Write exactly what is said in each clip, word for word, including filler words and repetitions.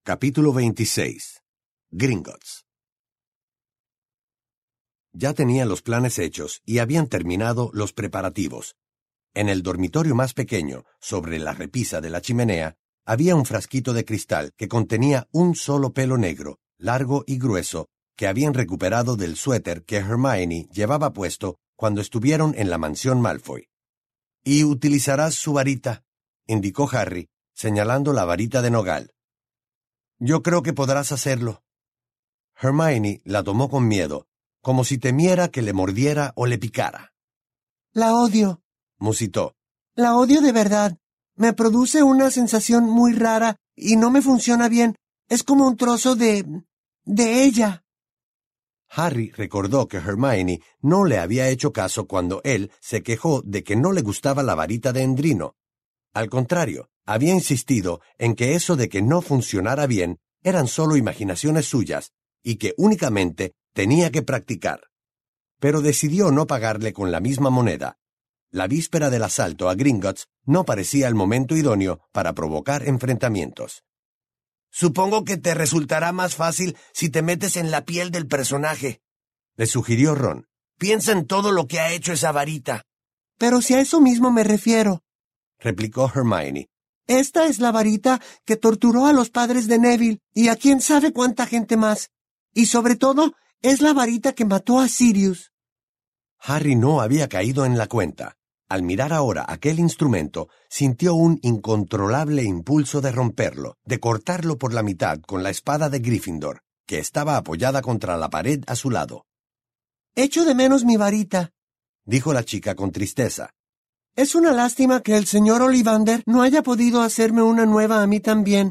Capítulo veintiséis. Gringotts. Ya tenían los planes hechos y habían terminado los preparativos. En el dormitorio más pequeño, sobre la repisa de la chimenea, había un frasquito de cristal que contenía un solo pelo negro, largo y grueso, que habían recuperado del suéter que Hermione llevaba puesto cuando estuvieron en la mansión Malfoy. «Y utilizarás su varita», indicó Harry, señalando la varita de nogal. «Yo creo que podrás hacerlo». Hermione la tomó con miedo, como si temiera que le mordiera o le picara. «La odio», musitó. «La odio de verdad. Me produce una sensación muy rara y no me funciona bien. Es como un trozo de... de ella». Harry recordó que Hermione no le había hecho caso cuando él se quejó de que no le gustaba la varita de Endrino. Al contrario, había insistido en que eso de que no funcionara bien eran solo imaginaciones suyas y que únicamente tenía que practicar. Pero decidió no pagarle con la misma moneda. La víspera del asalto a Gringotts no parecía el momento idóneo para provocar enfrentamientos. «Supongo que te resultará más fácil si te metes en la piel del personaje», le sugirió Ron. «Piensa en todo lo que ha hecho esa varita». «Pero si a eso mismo me refiero», replicó Hermione. «Esta es la varita que torturó a los padres de Neville y a quién sabe cuánta gente más. Y sobre todo, es la varita que mató a Sirius». Harry no había caído en la cuenta. Al mirar ahora aquel instrumento, sintió un incontrolable impulso de romperlo, de cortarlo por la mitad con la espada de Gryffindor, que estaba apoyada contra la pared a su lado. «Echo de menos mi varita», dijo la chica con tristeza. «Es una lástima que el señor Ollivander no haya podido hacerme una nueva a mí también».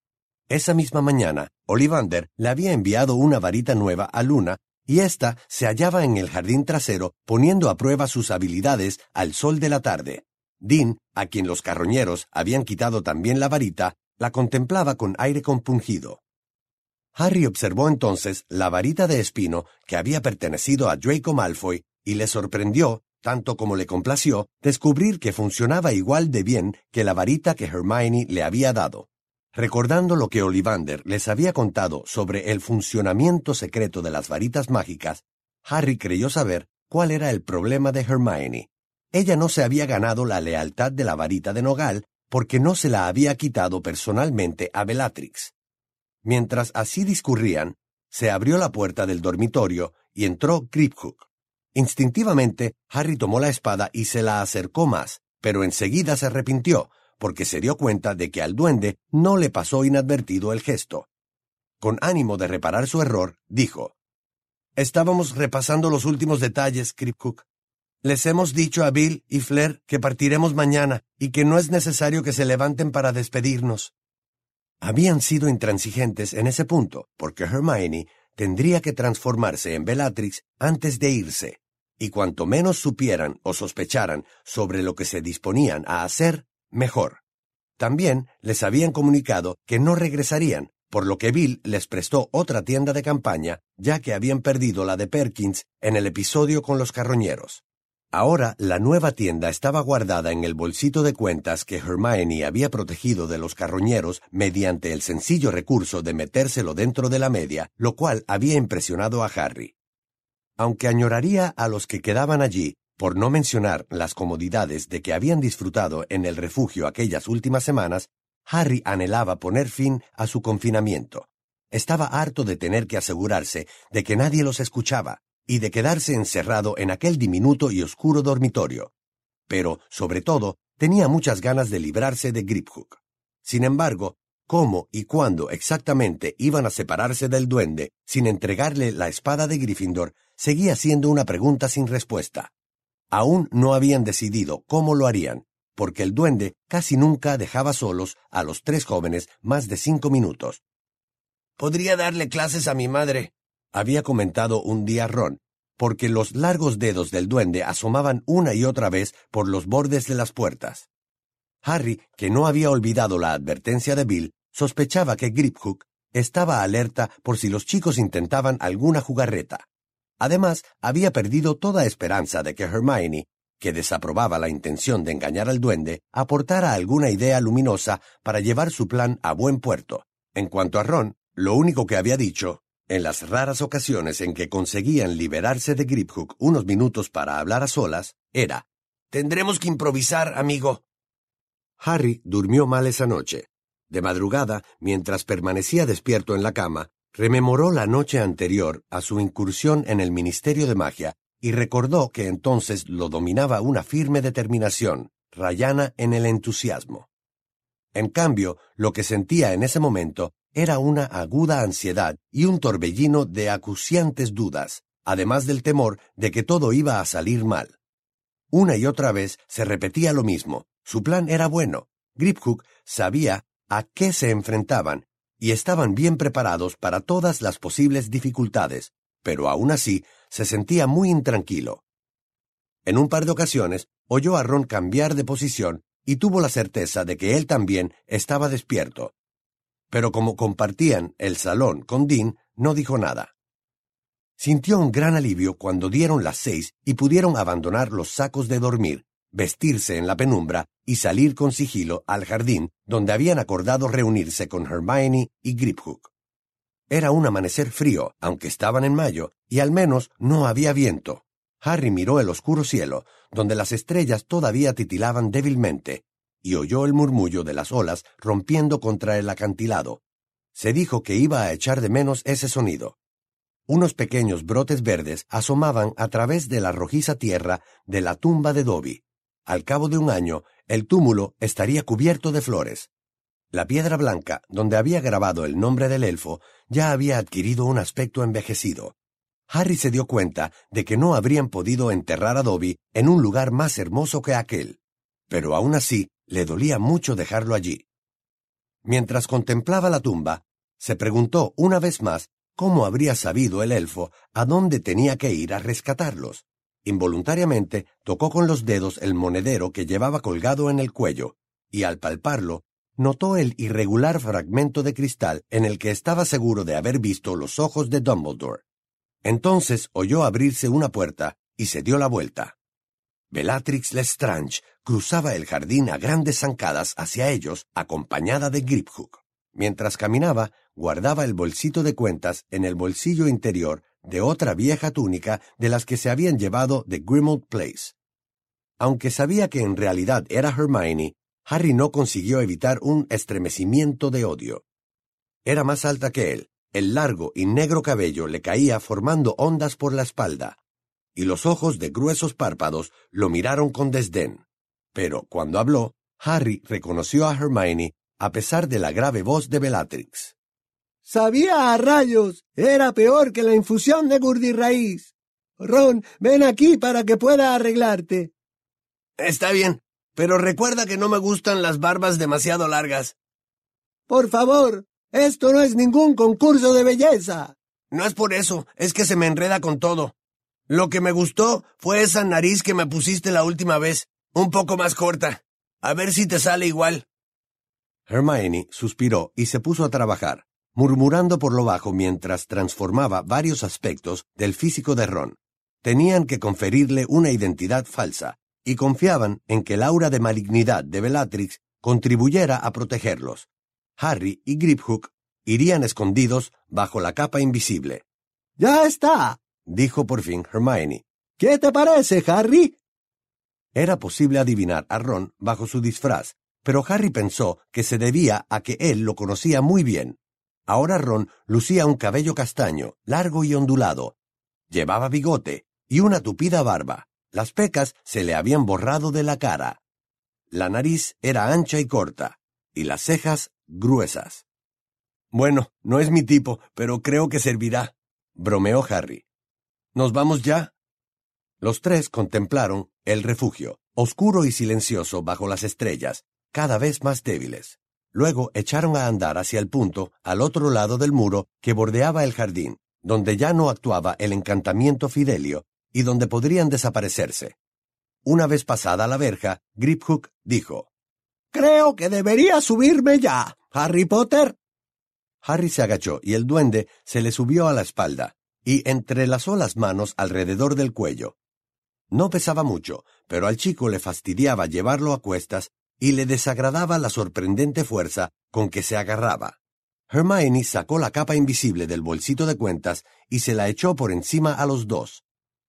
Esa misma mañana, Ollivander le había enviado una varita nueva a Luna, y ésta se hallaba en el jardín trasero poniendo a prueba sus habilidades al sol de la tarde. Dean, a quien los carroñeros habían quitado también la varita, la contemplaba con aire compungido. Harry observó entonces la varita de espino que había pertenecido a Draco Malfoy y le sorprendió, tanto como le complació, descubrir que funcionaba igual de bien que la varita que Hermione le había dado. Recordando lo que Ollivander les había contado sobre el funcionamiento secreto de las varitas mágicas, Harry creyó saber cuál era el problema de Hermione. Ella no se había ganado la lealtad de la varita de nogal porque no se la había quitado personalmente a Bellatrix. Mientras así discurrían, se abrió la puerta del dormitorio y entró Griphook. Instintivamente, Harry tomó la espada y se la acercó más, pero enseguida se arrepintió, porque se dio cuenta de que al duende no le pasó inadvertido el gesto. Con ánimo de reparar su error, dijo: «Estábamos repasando los últimos detalles, Griphook. Les hemos dicho a Bill y Fleur que partiremos mañana y que no es necesario que se levanten para despedirnos». Habían sido intransigentes en ese punto, porque Hermione tendría que transformarse en Bellatrix antes de irse, y cuanto menos supieran o sospecharan sobre lo que se disponían a hacer, mejor. También les habían comunicado que no regresarían, por lo que Bill les prestó otra tienda de campaña, ya que habían perdido la de Perkins en el episodio con los carroñeros. Ahora la nueva tienda estaba guardada en el bolsito de cuentas que Hermione había protegido de los carroñeros mediante el sencillo recurso de metérselo dentro de la media, lo cual había impresionado a Harry. Aunque añoraría a los que quedaban allí, por no mencionar las comodidades de que habían disfrutado en el refugio aquellas últimas semanas, Harry anhelaba poner fin a su confinamiento. Estaba harto de tener que asegurarse de que nadie los escuchaba y de quedarse encerrado en aquel diminuto y oscuro dormitorio. Pero, sobre todo, tenía muchas ganas de librarse de Griphook. Sin embargo, cómo y cuándo exactamente iban a separarse del duende sin entregarle la espada de Gryffindor seguía siendo una pregunta sin respuesta. Aún no habían decidido cómo lo harían, porque el duende casi nunca dejaba solos a los tres jóvenes más de cinco minutos. «Podría darle clases a mi madre», había comentado un día Ron, porque los largos dedos del duende asomaban una y otra vez por los bordes de las puertas. Harry, que no había olvidado la advertencia de Bill, sospechaba que Griphook estaba alerta por si los chicos intentaban alguna jugarreta. Además, había perdido toda esperanza de que Hermione, que desaprobaba la intención de engañar al duende, aportara alguna idea luminosa para llevar su plan a buen puerto, En cuanto a Ron, lo único que había dicho, en las raras ocasiones en que conseguían liberarse de Griphook unos minutos para hablar a solas, era: «Tendremos que improvisar, amigo». Harry durmió mal esa noche. De madrugada, mientras permanecía despierto en la cama, rememoró la noche anterior a su incursión en el Ministerio de Magia y recordó que entonces lo dominaba una firme determinación, rayana en el entusiasmo. En cambio, lo que sentía en ese momento era una aguda ansiedad y un torbellino de acuciantes dudas, además del temor de que todo iba a salir mal. Una y otra vez se repetía lo mismo. Su plan era bueno. Griphook sabía a qué se enfrentaban y estaban bien preparados para todas las posibles dificultades, pero aún así se sentía muy intranquilo. En un par de ocasiones oyó a Ron cambiar de posición y tuvo la certeza de que él también estaba despierto. Pero como compartían el salón con Dean, no dijo nada. Sintió un gran alivio cuando dieron las seis y pudieron abandonar los sacos de dormir, vestirse en la penumbra y salir con sigilo al jardín donde habían acordado reunirse con Hermione y Griphook. Era un amanecer frío, aunque estaban en mayo, y al menos no había viento. Harry miró el oscuro cielo, donde las estrellas todavía titilaban débilmente, y oyó el murmullo de las olas rompiendo contra el acantilado. Se dijo que iba a echar de menos ese sonido. Unos pequeños brotes verdes asomaban a través de la rojiza tierra de la tumba de Dobby. Al cabo de un año, el túmulo estaría cubierto de flores. La piedra blanca, donde había grabado el nombre del elfo, ya había adquirido un aspecto envejecido. Harry se dio cuenta de que no habrían podido enterrar a Dobby en un lugar más hermoso que aquel, pero aún así le dolía mucho dejarlo allí. Mientras contemplaba la tumba, se preguntó una vez más cómo habría sabido el elfo a dónde tenía que ir a rescatarlos. Involuntariamente tocó con los dedos el monedero que llevaba colgado en el cuello, y al palparlo, notó el irregular fragmento de cristal en el que estaba seguro de haber visto los ojos de Dumbledore. Entonces oyó abrirse una puerta y se dio la vuelta. Bellatrix Lestrange cruzaba el jardín a grandes zancadas hacia ellos, acompañada de Griphook. Mientras caminaba, guardaba el bolsito de cuentas en el bolsillo interior de otra vieja túnica de las que se habían llevado de Grimmauld Place. Aunque sabía que en realidad era Hermione, Harry no consiguió evitar un estremecimiento de odio. Era más alta que él, el largo y negro cabello le caía formando ondas por la espalda, y los ojos de gruesos párpados lo miraron con desdén. Pero cuando habló, Harry reconoció a Hermione a pesar de la grave voz de Bellatrix. «¡Sabía a rayos! Era peor que la infusión de gurdirraíz. Ron, ven aquí para que pueda arreglarte». «Está bien, pero recuerda que no me gustan las barbas demasiado largas». «Por favor, esto no es ningún concurso de belleza». «No es por eso, es que se me enreda con todo. Lo que me gustó fue esa nariz que me pusiste la última vez, un poco más corta. A ver si te sale igual». Hermione suspiró y se puso a trabajar, murmurando por lo bajo mientras transformaba varios aspectos del físico de Ron. Tenían que conferirle una identidad falsa, y confiaban en que el aura de malignidad de Bellatrix contribuyera a protegerlos. Harry y Griphook irían escondidos bajo la capa invisible. «¡Ya está!», dijo por fin Hermione. «¿Qué te parece, Harry?» Era posible adivinar a Ron bajo su disfraz, pero Harry pensó que se debía a que él lo conocía muy bien. Ahora Ron lucía un cabello castaño, largo y ondulado. Llevaba bigote y una tupida barba. Las pecas se le habían borrado de la cara. La nariz era ancha y corta, y las cejas gruesas. «Bueno, no es mi tipo, pero creo que servirá», bromeó Harry. «¿Nos vamos ya?» Los tres contemplaron el refugio, oscuro y silencioso bajo las estrellas, cada vez más débiles. Luego echaron a andar hacia el punto al otro lado del muro que bordeaba el jardín, donde ya no actuaba el encantamiento Fidelio y donde podrían desaparecerse. Una vez pasada la verja, Griphook dijo: «Creo que debería subirme ya, Harry Potter». Harry se agachó y el duende se le subió a la espalda y entrelazó las manos alrededor del cuello. No pesaba mucho, pero al chico le fastidiaba llevarlo a cuestas y le desagradaba la sorprendente fuerza con que se agarraba. Hermione sacó la capa invisible del bolsito de cuentas y se la echó por encima a los dos.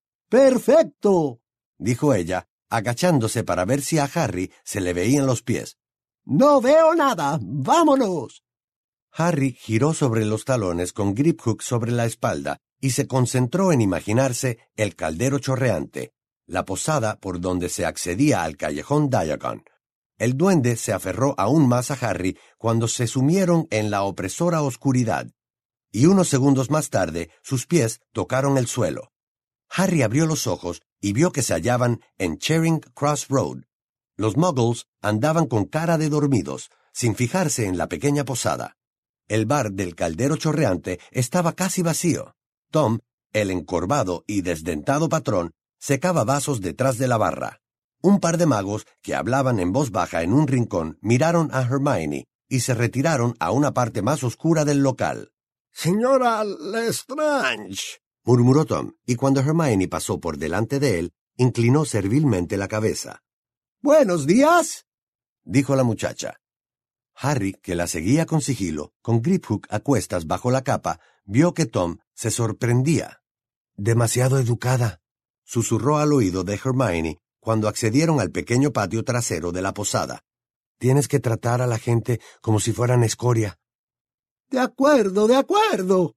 ¡Perfecto!, dijo ella, agachándose para ver si a Harry se le veían los pies. ¡No veo nada! ¡Vámonos! Harry giró sobre los talones con Griphook sobre la espalda y se concentró en imaginarse el caldero chorreante, la posada por donde se accedía al callejón Diagon. El duende se aferró aún más a Harry cuando se sumieron en la opresora oscuridad, y unos segundos más tarde sus pies tocaron el suelo. Harry abrió los ojos y vio que se hallaban en Charing Cross Road. Los muggles andaban con cara de dormidos, sin fijarse en la pequeña posada. El bar del caldero chorreante estaba casi vacío. Tom, el encorvado y desdentado patrón, secaba vasos detrás de la barra. Un par de magos que hablaban en voz baja en un rincón miraron a Hermione y se retiraron a una parte más oscura del local. «Señora Lestrange», murmuró Tom, y cuando Hermione pasó por delante de él, inclinó servilmente la cabeza. «¡Buenos días!», dijo la muchacha. Harry, que la seguía con sigilo, con Griphook a cuestas bajo la capa, vio que Tom se sorprendía. «Demasiado educada», susurró al oído de Hermione cuando accedieron al pequeño patio trasero de la posada. «Tienes que tratar a la gente como si fueran escoria». «De acuerdo, de acuerdo».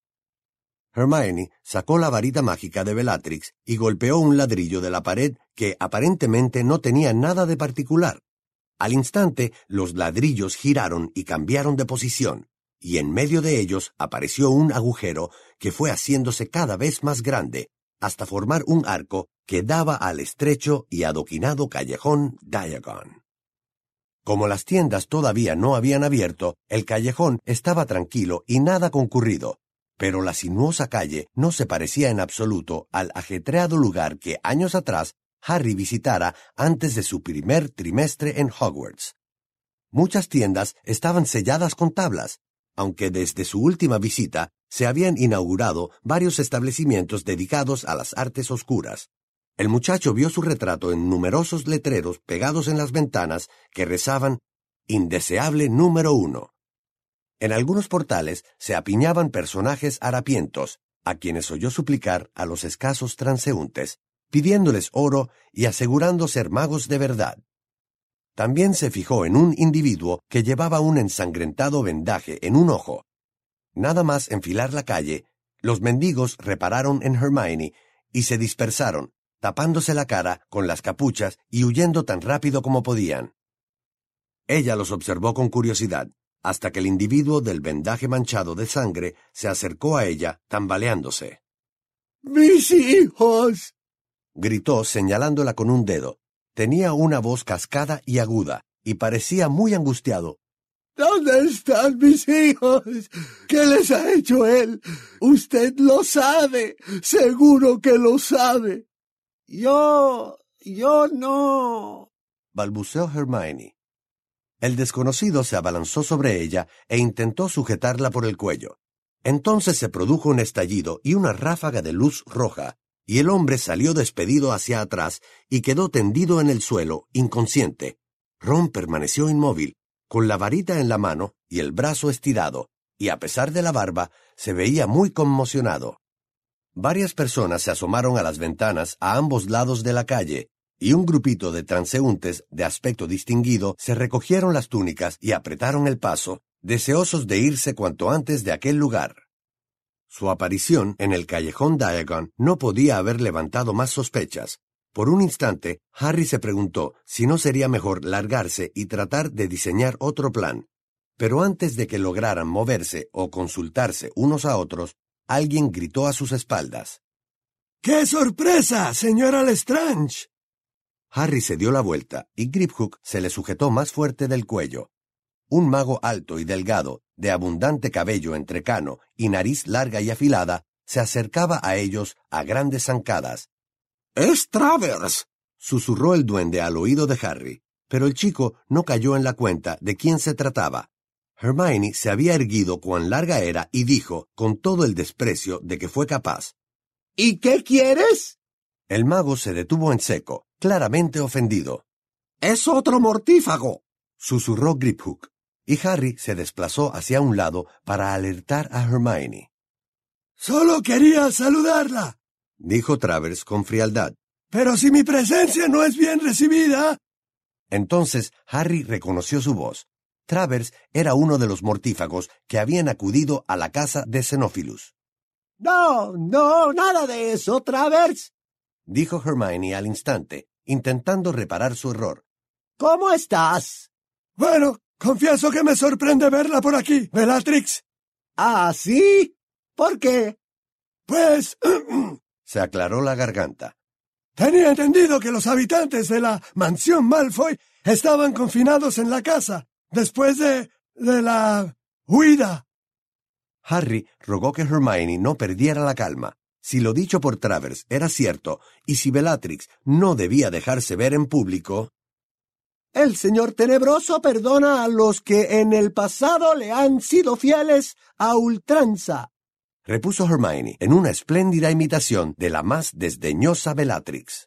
Hermione sacó la varita mágica de Bellatrix y golpeó un ladrillo de la pared que aparentemente no tenía nada de particular. Al instante, los ladrillos giraron y cambiaron de posición, y en medio de ellos apareció un agujero que fue haciéndose cada vez más grande, hasta formar un arco que daba al estrecho y adoquinado callejón Diagon. Como las tiendas todavía no habían abierto, el callejón estaba tranquilo y nada concurrido, pero la sinuosa calle no se parecía en absoluto al ajetreado lugar que años atrás Harry visitara antes de su primer trimestre en Hogwarts. Muchas tiendas estaban selladas con tablas, aunque desde su última visita se habían inaugurado varios establecimientos dedicados a las artes oscuras. El muchacho vio su retrato en numerosos letreros pegados en las ventanas que rezaban «Indeseable número uno». En algunos portales se apiñaban personajes harapientos, a quienes oyó suplicar a los escasos transeúntes, pidiéndoles oro y asegurando ser magos de verdad. También se fijó en un individuo que llevaba un ensangrentado vendaje en un ojo. Nada más enfilar la calle, los mendigos repararon en Hermione y se dispersaron, tapándose la cara con las capuchas y huyendo tan rápido como podían. Ella los observó con curiosidad, hasta que el individuo del vendaje manchado de sangre se acercó a ella tambaleándose. «¡Mis hijos!», gritó señalándola con un dedo. Tenía una voz cascada y aguda, y parecía muy angustiado. «¿Dónde están mis hijos? ¿Qué les ha hecho él? Usted lo sabe, seguro que lo sabe». «Yo... yo no...», balbuceó Hermione. El desconocido se abalanzó sobre ella e intentó sujetarla por el cuello. Entonces se produjo un estallido y una ráfaga de luz roja, y el hombre salió despedido hacia atrás y quedó tendido en el suelo, inconsciente. Ron permaneció inmóvil, con la varita en la mano y el brazo estirado, y a pesar de la barba, se veía muy conmocionado. Varias personas se asomaron a las ventanas a ambos lados de la calle, y un grupito de transeúntes de aspecto distinguido se recogieron las túnicas y apretaron el paso, deseosos de irse cuanto antes de aquel lugar. Su aparición en el callejón Diagon no podía haber levantado más sospechas. Por un instante, Harry se preguntó si no sería mejor largarse y tratar de diseñar otro plan. Pero antes de que lograran moverse o consultarse unos a otros, alguien gritó a sus espaldas. ¡Qué sorpresa, señora Lestrange! Harry se dio la vuelta y Griphook se le sujetó más fuerte del cuello. Un mago alto y delgado, de abundante cabello entrecano y nariz larga y afilada, se acercaba a ellos a grandes zancadas. «¡Es Travers!», susurró el duende al oído de Harry, pero el chico no cayó en la cuenta de quién se trataba. Hermione se había erguido cuán larga era y dijo, con todo el desprecio de que fue capaz. «¿Y qué quieres?». El mago se detuvo en seco, claramente ofendido. «¡Es otro mortífago!», susurró Griphook. y Harry se desplazó hacia un lado para alertar a Hermione. «Solo quería saludarla», dijo Travers con frialdad. «pero si mi presencia no es bien recibida...» Entonces Harry reconoció su voz. Travers era uno de los mortífagos que habían acudido a la casa de Xenophilus. «No, no, nada de eso, Travers», dijo Hermione al instante, intentando reparar su error. «¿Cómo estás?» «Bueno, confieso que me sorprende verla por aquí, Bellatrix». «¿Ah, sí? ¿Por qué?» «Pues...» se aclaró la garganta. «Tenía entendido que los habitantes de la mansión Malfoy estaban confinados en la casa, después de... de la... huida». Harry rogó que Hermione no perdiera la calma. Si lo dicho por Travers era cierto, y si Bellatrix no debía dejarse ver en público... «El Señor Tenebroso perdona a los que en el pasado le han sido fieles a ultranza», repuso Hermione en una espléndida imitación de la más desdeñosa Bellatrix.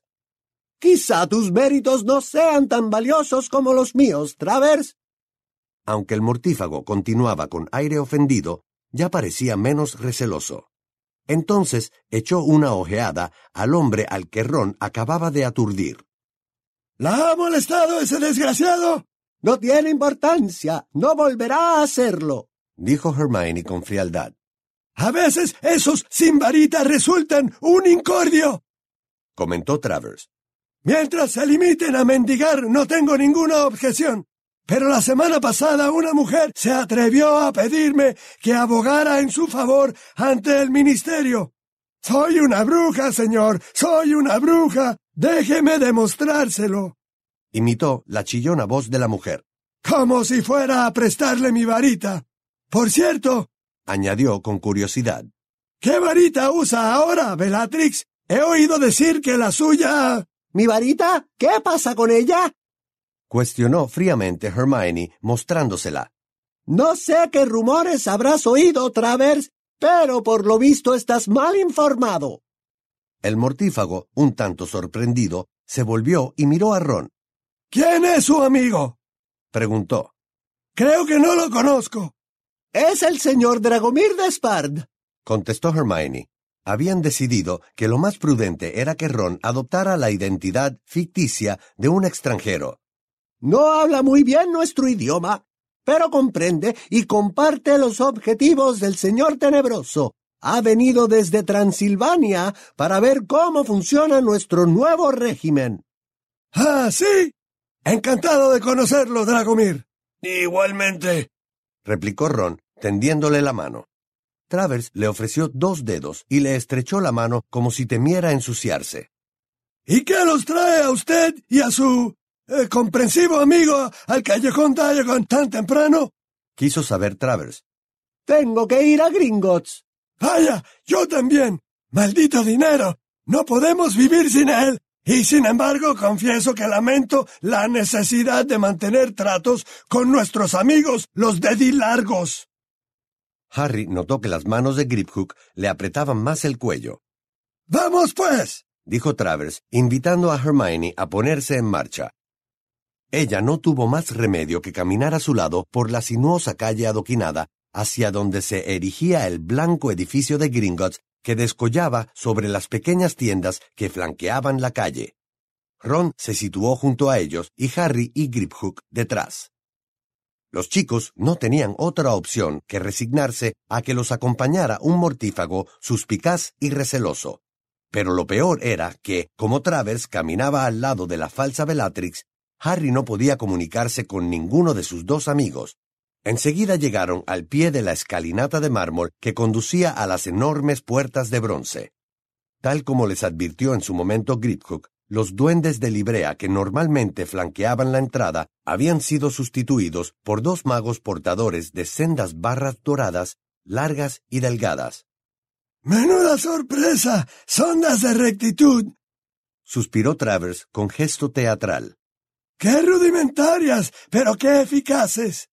«Quizá tus méritos no sean tan valiosos como los míos, Travers». Aunque el mortífago continuaba con aire ofendido, ya parecía menos receloso. Entonces echó una ojeada al hombre al que Ron acababa de aturdir. ¿La ha molestado ese desgraciado? «No tiene importancia, no volverá a hacerlo», dijo Hermione con frialdad. «A veces esos sin varita resultan un incordio», comentó Travers. «Mientras se limiten a mendigar, no tengo ninguna objeción. Pero la semana pasada una mujer se atrevió a pedirme que abogara en su favor ante el ministerio. Soy una bruja, señor, soy una bruja. Déjeme demostrárselo», imitó la chillona voz de la mujer. «Como si fuera a prestarle mi varita. Por cierto», añadió con curiosidad, «¿qué varita usa ahora, Bellatrix? He oído decir que la suya...» «¿Mi varita? ¿Qué pasa con ella?», cuestionó fríamente Hermione, mostrándosela. «No sé qué rumores habrás oído, Travers, pero por lo visto estás mal informado». El mortífago, un tanto sorprendido, se volvió y miró a Ron. «¿Quién es su amigo?», preguntó. «Creo que no lo conozco». «Es el señor Dragomir Despard», contestó Hermione. Habían decidido que lo más prudente era que Ron adoptara la identidad ficticia de un extranjero. «No habla muy bien nuestro idioma, pero comprende y comparte los objetivos del Señor Tenebroso. Ha venido desde Transilvania para ver cómo funciona nuestro nuevo régimen». «Ah, sí. Encantado de conocerlo, Dragomir». «Igualmente», replicó Ron, tendiéndole la mano. Travers le ofreció dos dedos y le estrechó la mano como si temiera ensuciarse. «¿Y qué los trae a usted y a su eh, comprensivo amigo al callejón Diagon tan temprano?», quiso saber Travers. «Tengo que ir a Gringotts». «Vaya, yo también. Maldito dinero. No podemos vivir sin él. Y sin embargo, confieso que lamento la necesidad de mantener tratos con nuestros amigos, los dedilargos». Harry notó que las manos de Griphook le apretaban más el cuello. «Vamos, pues», dijo Travers, invitando a Hermione a ponerse en marcha. Ella no tuvo más remedio que caminar a su lado por la sinuosa calle adoquinada hacia donde se erigía el blanco edificio de Gringotts que descollaba sobre las pequeñas tiendas que flanqueaban la calle. Ron se situó junto a ellos y Harry y Griphook detrás. Los chicos no tenían otra opción que resignarse a que los acompañara un mortífago suspicaz y receloso. Pero lo peor era que, como Travers caminaba al lado de la falsa Bellatrix, Harry no podía comunicarse con ninguno de sus dos amigos. Enseguida llegaron al pie de la escalinata de mármol que conducía a las enormes puertas de bronce. Tal como les advirtió en su momento Griphook, los duendes de librea que normalmente flanqueaban la entrada habían sido sustituidos por dos magos portadores de sendas barras doradas, largas y delgadas. «Menuda sorpresa, sondas de rectitud», suspiró Travers con gesto teatral. «Qué rudimentarias, pero qué eficaces».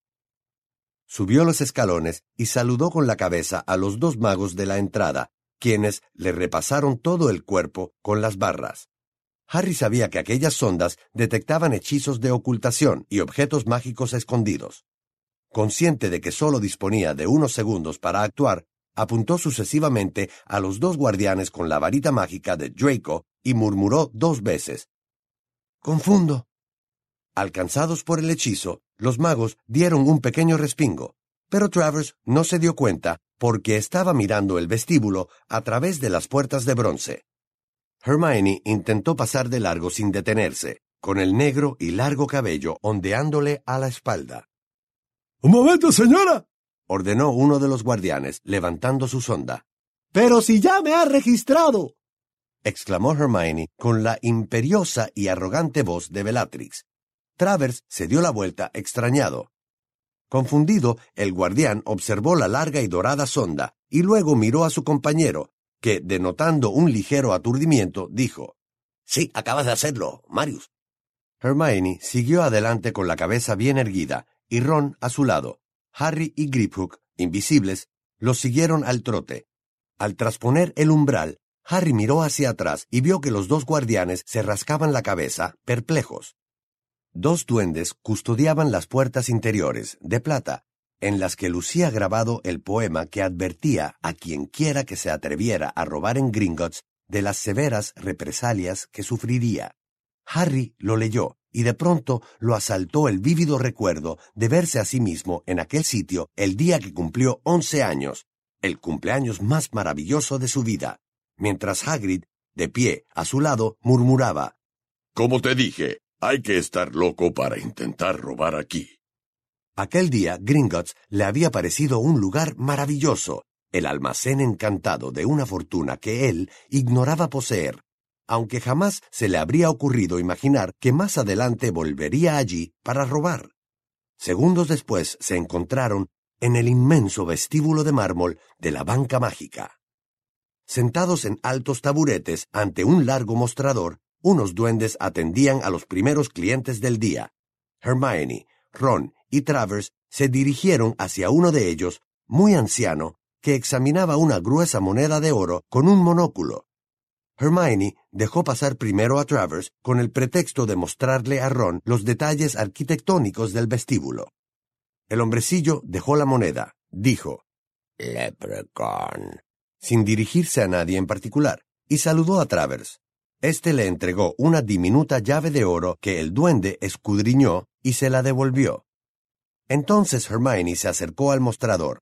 Subió los escalones y saludó con la cabeza a los dos magos de la entrada, quienes le repasaron todo el cuerpo con las barras. Harry sabía que aquellas sondas detectaban hechizos de ocultación y objetos mágicos escondidos. consciente de que solo disponía de unos segundos para actuar, apuntó sucesivamente a los dos guardianes con la varita mágica de Draco y murmuró dos veces: «Confundo». Alcanzados por el hechizo, los magos dieron un pequeño respingo, pero Travers no se dio cuenta porque estaba mirando el vestíbulo a través de las puertas de bronce. Hermione intentó pasar de largo sin detenerse, con el negro y largo cabello ondeándole a la espalda. «¡Un momento, señora!», ordenó uno de los guardianes, levantando su sonda. «¡Pero si ya me ha registrado!», exclamó Hermione con la imperiosa y arrogante voz de Bellatrix. Travers se dio la vuelta extrañado. Confundido, el guardián observó la larga y dorada sonda y luego miró a su compañero, que, denotando un ligero aturdimiento, dijo: «Sí, acabas de hacerlo, Marius». Hermione siguió adelante con la cabeza bien erguida, y Ron a su lado. Harry y Griphook, invisibles, los siguieron al trote. Al trasponer el umbral, Harry miró hacia atrás y vio que los dos guardianes se rascaban la cabeza, perplejos. Dos duendes custodiaban las puertas interiores, de plata, en las que lucía grabado el poema que advertía a quienquiera que se atreviera a robar en Gringotts de las severas represalias que sufriría. Harry lo leyó, y de pronto lo asaltó el vívido recuerdo de verse a sí mismo en aquel sitio el día que cumplió once años, el cumpleaños más maravilloso de su vida, mientras Hagrid, de pie a su lado, murmuraba: «Como te dije, hay que estar loco para intentar robar aquí». Aquel día Gringotts le había parecido un lugar maravilloso, el almacén encantado de una fortuna que él ignoraba poseer, aunque jamás se le habría ocurrido imaginar que más adelante volvería allí para robar. Segundos después se encontraron en el inmenso vestíbulo de mármol de la banca mágica. Sentados en altos taburetes ante un largo mostrador, unos duendes atendían a los primeros clientes del día. Hermione, Ron y Travers se dirigieron hacia uno de ellos, muy anciano, que examinaba una gruesa moneda de oro con un monóculo. Hermione dejó pasar primero a Travers con el pretexto de mostrarle a Ron los detalles arquitectónicos del vestíbulo. El hombrecillo dejó la moneda, dijo: «Leprechaun», sin dirigirse a nadie en particular, y saludó a Travers. Este le entregó una diminuta llave de oro que el duende escudriñó y se la devolvió. Entonces Hermione se acercó al mostrador.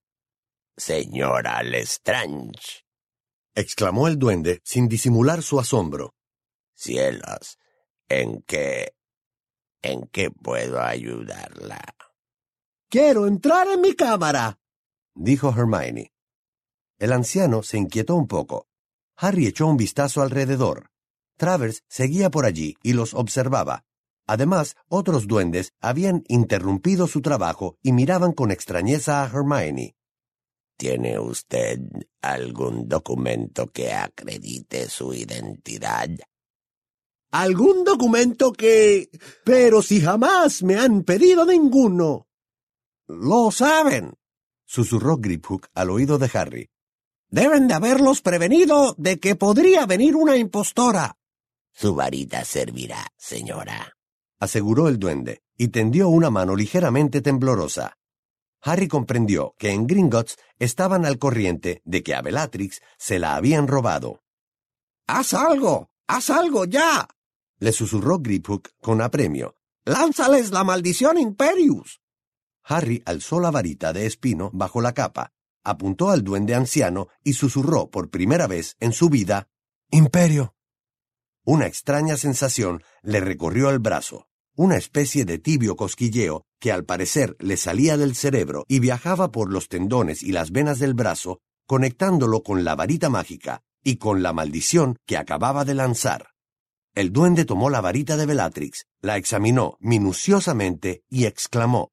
«Señora Lestrange», exclamó el duende sin disimular su asombro. «Cielos, ¿en qué... en qué puedo ayudarla?» «Quiero entrar en mi cámara», dijo Hermione. El anciano se inquietó un poco. Harry echó un vistazo alrededor. Travers seguía por allí y los observaba. Además, otros duendes habían interrumpido su trabajo y miraban con extrañeza a Hermione. ¿Tiene usted algún documento que acredite su identidad?» «¿Algún documento que...? Pero si jamás me han pedido ninguno». «Lo saben», susurró Griphook al oído de Harry. «Deben de haberlos prevenido de que podría venir una impostora». «Su varita servirá, señora», aseguró el duende, y tendió una mano ligeramente temblorosa. Harry comprendió que en Gringotts estaban al corriente de que a Bellatrix se la habían robado. «¡Haz algo! ¡Haz algo ya!», le susurró Griphook con apremio. «¡Lánzales la maldición Imperius!». Harry alzó la varita de espino bajo la capa, apuntó al duende anciano y susurró por primera vez en su vida: «Imperio». Una extraña sensación le recorrió el brazo, una especie de tibio cosquilleo que al parecer le salía del cerebro y viajaba por los tendones y las venas del brazo, conectándolo con la varita mágica y con la maldición que acababa de lanzar. El duende tomó la varita de Bellatrix, la examinó minuciosamente y exclamó: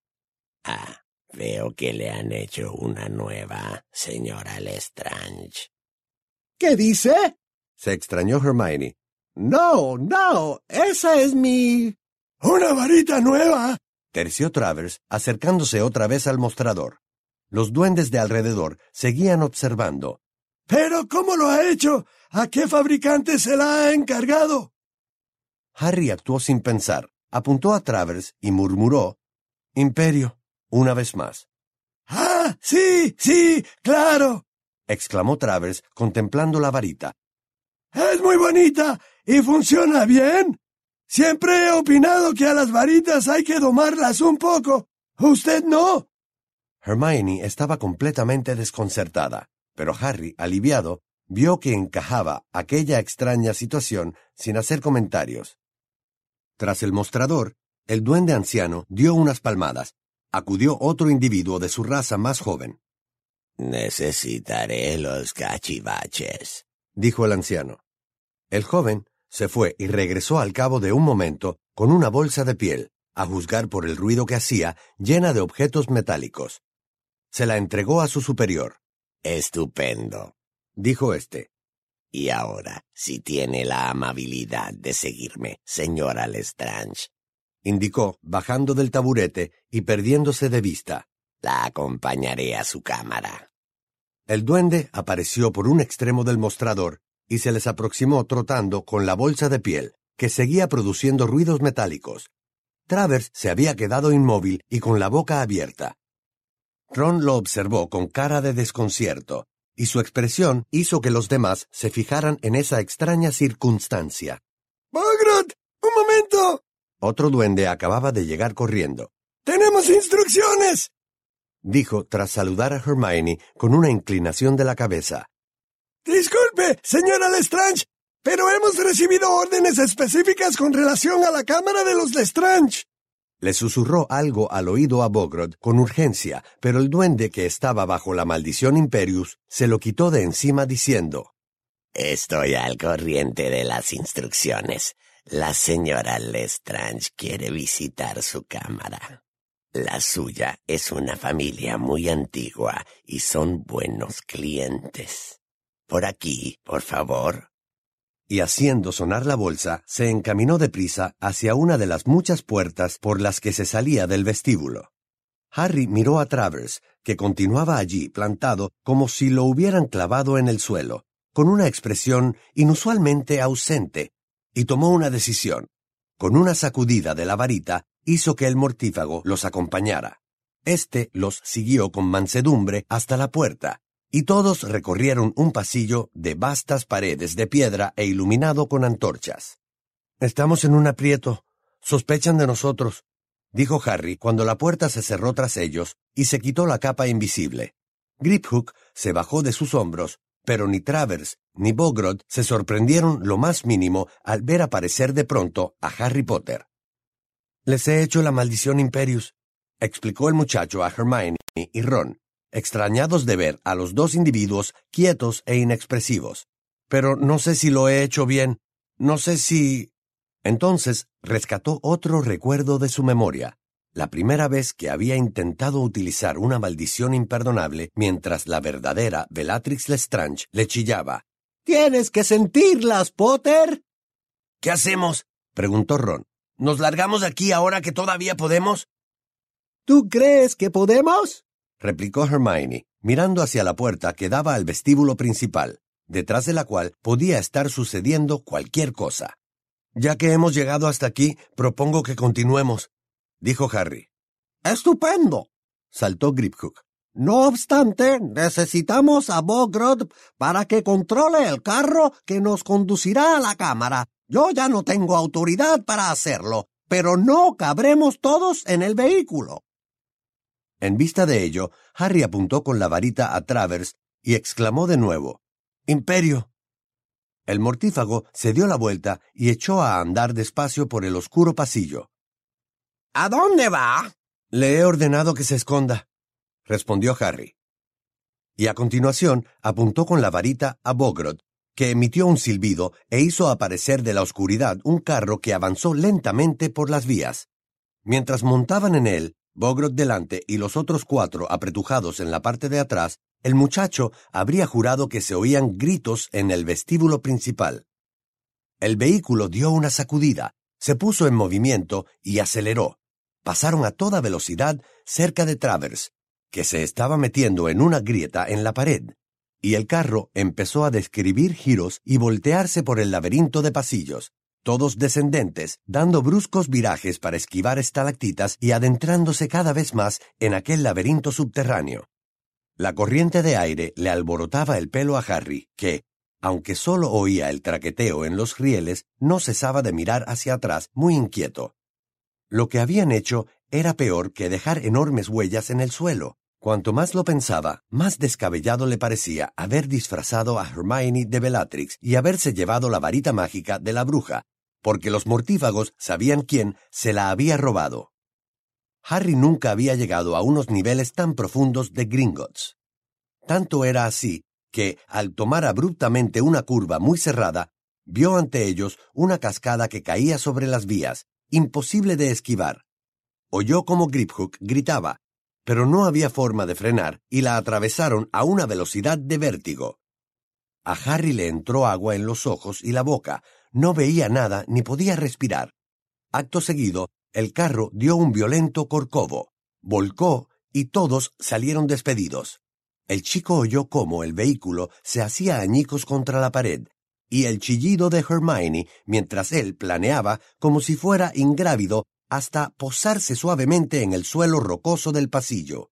«Ah, veo que le han hecho una nueva, señora Lestrange». «¿Qué dice?», se extrañó Hermione. «No, no, esa es mi...» «¿Una varita nueva?», terció Travers, acercándose otra vez al mostrador. Los duendes de alrededor seguían observando. «¿Pero cómo lo ha hecho? ¿A qué fabricante se la ha encargado?». Harry actuó sin pensar, apuntó a Travers y murmuró: «Imperio». una vez más. ¡Ah, sí, sí, claro!, exclamó Travers, contemplando la varita. ¡Es muy bonita y funciona bien! Siempre he opinado que a las varitas hay que domarlas un poco. ¿Usted no? Hermione estaba completamente desconcertada, pero Harry, aliviado, vio que encajaba aquella extraña situación sin hacer comentarios. Tras el mostrador, el duende anciano dio unas palmadas. Acudió otro individuo de su raza más joven. «Necesitaré los cachivaches», dijo el anciano. El joven se fue y regresó al cabo de un momento con una bolsa de piel, a juzgar por el ruido que hacía, llena de objetos metálicos. Se la entregó a su superior. «Estupendo», dijo éste. «Y ahora, si tiene la amabilidad de seguirme, señora Lestrange», indicó, bajando del taburete y perdiéndose de vista. «la acompañaré a su cámara». El duende apareció por un extremo del mostrador y se les aproximó trotando con la bolsa de piel, que seguía produciendo ruidos metálicos. Travers se había quedado inmóvil y con la boca abierta. Ron lo observó con cara de desconcierto, y su expresión hizo que los demás se fijaran en esa extraña circunstancia. ¡Bogrod! ¡Un momento! Otro duende acababa de llegar corriendo. ¡Tenemos instrucciones!, dijo tras saludar a Hermione con una inclinación de la cabeza. Disculpe, señora Lestrange, pero hemos recibido órdenes específicas con relación a la cámara de los Lestrange. Le susurró algo al oído a Bogrod con urgencia, pero el duende que estaba bajo la maldición Imperius se lo quitó de encima diciendo: «Estoy al corriente de las instrucciones. La señora Lestrange quiere visitar su cámara. La suya es una familia muy antigua y son buenos clientes. Por aquí, por favor». Y haciendo sonar la bolsa, se encaminó deprisa hacia una de las muchas puertas por las que se salía del vestíbulo. Harry miró a Travers, que continuaba allí plantado como si lo hubieran clavado en el suelo, con una expresión inusualmente ausente, y tomó una decisión. Con una sacudida de la varita, hizo que el mortífago los acompañara. Este los siguió con mansedumbre hasta la puerta, y todos recorrieron un pasillo de vastas paredes de piedra e iluminado con antorchas. «Estamos en un aprieto. Sospechan de nosotros», dijo Harry cuando la puerta se cerró tras ellos y se quitó la capa invisible. Griphook se bajó de sus hombros, pero ni Travers ni Bogrod se sorprendieron lo más mínimo al ver aparecer de pronto a Harry Potter. «Les he hecho la maldición Imperius», explicó el muchacho a Hermione y Ron, extrañados de ver a los dos individuos quietos e inexpresivos. «Pero no sé si lo he hecho bien. No sé si...» Entonces rescató otro recuerdo de su memoria, la primera vez que había intentado utilizar una maldición imperdonable mientras la verdadera Bellatrix Lestrange le chillaba: «¡Tienes que sentirlas, Potter!» «¿Qué hacemos?», preguntó Ron. «¿Nos largamos de aquí ahora que todavía podemos?» «¿Tú crees que podemos?», replicó Hermione, mirando hacia la puerta que daba al vestíbulo principal, detrás de la cual podía estar sucediendo cualquier cosa. «Ya que hemos llegado hasta aquí, propongo que continuemos», dijo Harry. «¡Estupendo!», saltó Griphook. «No obstante, necesitamos a Bogrod para que controle el carro que nos conducirá a la cámara. Yo ya no tengo autoridad para hacerlo, pero no cabremos todos en el vehículo». En vista de ello, Harry apuntó con la varita a Travers y exclamó de nuevo: «¡Imperio!». El mortífago se dio la vuelta y echó a andar despacio por el oscuro pasillo. «¿A dónde va?». «Le he ordenado que se esconda», respondió Harry. Y a continuación apuntó con la varita a Bogrod, que emitió un silbido e hizo aparecer de la oscuridad un carro que avanzó lentamente por las vías. Mientras montaban en él, Bogrod delante y los otros cuatro apretujados en la parte de atrás, el muchacho habría jurado que se oían gritos en el vestíbulo principal. El vehículo dio una sacudida, se puso en movimiento y aceleró. Pasaron a toda velocidad cerca de Travers, que se estaba metiendo en una grieta en la pared, y el carro empezó a describir giros y voltearse por el laberinto de pasillos, todos descendentes, dando bruscos virajes para esquivar estalactitas y adentrándose cada vez más en aquel laberinto subterráneo. La corriente de aire le alborotaba el pelo a Harry, que, aunque solo oía el traqueteo en los rieles, no cesaba de mirar hacia atrás muy inquieto. Lo que habían hecho era peor que dejar enormes huellas en el suelo. Cuanto más lo pensaba, más descabellado le parecía haber disfrazado a Hermione de Bellatrix y haberse llevado la varita mágica de la bruja, porque los mortífagos sabían quién se la había robado. Harry nunca había llegado a unos niveles tan profundos de Gringotts. Tanto era así que, al tomar abruptamente una curva muy cerrada, vio ante ellos una cascada que caía sobre las vías, imposible de esquivar. Oyó como Griphook gritaba, pero no había forma de frenar y la atravesaron a una velocidad de vértigo. A Harry le entró agua en los ojos y la boca, no veía nada ni podía respirar. Acto seguido, el carro dio un violento corcovo, volcó y todos salieron despedidos. El chico oyó cómo el vehículo se hacía añicos contra la pared y el chillido de Hermione mientras él planeaba como si fuera ingrávido hasta posarse suavemente en el suelo rocoso del pasillo.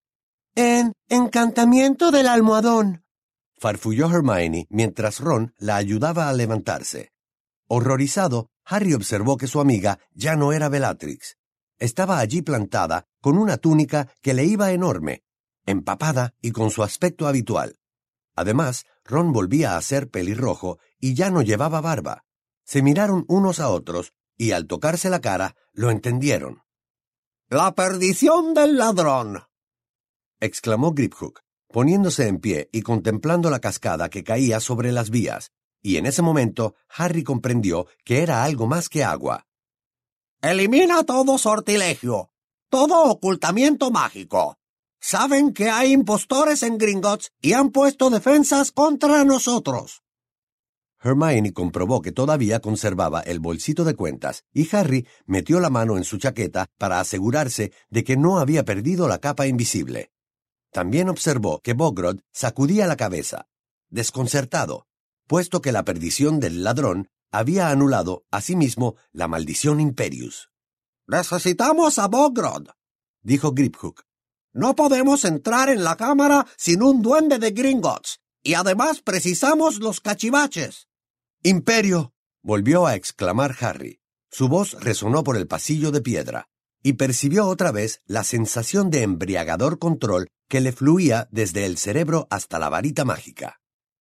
«En encantamiento del almohadón», farfulló Hermione mientras Ron la ayudaba a levantarse. Horrorizado, Harry observó que su amiga ya no era Bellatrix. Estaba allí plantada con una túnica que le iba enorme, empapada y con su aspecto habitual. Además, Ron volvía a ser pelirrojo y ya no llevaba barba. Se miraron unos a otros y al tocarse la cara lo entendieron. «La perdición del ladrón», exclamó Griphook, poniéndose en pie y contemplando la cascada que caía sobre las vías, y en ese momento Harry comprendió que era algo más que agua. «Elimina todo sortilegio, todo ocultamiento mágico. Saben que hay impostores en Gringotts y han puesto defensas contra nosotros». Hermione comprobó que todavía conservaba el bolsito de cuentas y Harry metió la mano en su chaqueta para asegurarse de que no había perdido la capa invisible. También observó que Bogrod sacudía la cabeza, desconcertado, puesto que la perdición del ladrón había anulado asimismo la maldición Imperius. «Necesitamos a Bogrod», dijo Griphook. «No podemos entrar en la cámara sin un duende de Gringotts, y además precisamos los cachivaches». «¡Imperio!», volvió a exclamar Harry. Su voz resonó por el pasillo de piedra, y percibió otra vez la sensación de embriagador control que le fluía desde el cerebro hasta la varita mágica.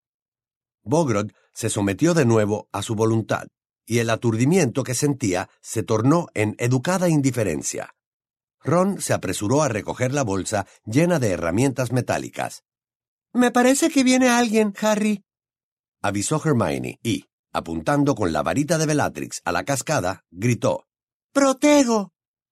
Bogrod se sometió de nuevo a su voluntad, y el aturdimiento que sentía se tornó en educada indiferencia. Ron se apresuró a recoger la bolsa llena de herramientas metálicas. «Me parece que viene alguien, Harry», avisó Hermione y, apuntando con la varita de Bellatrix a la cascada, gritó: «¡Protego!».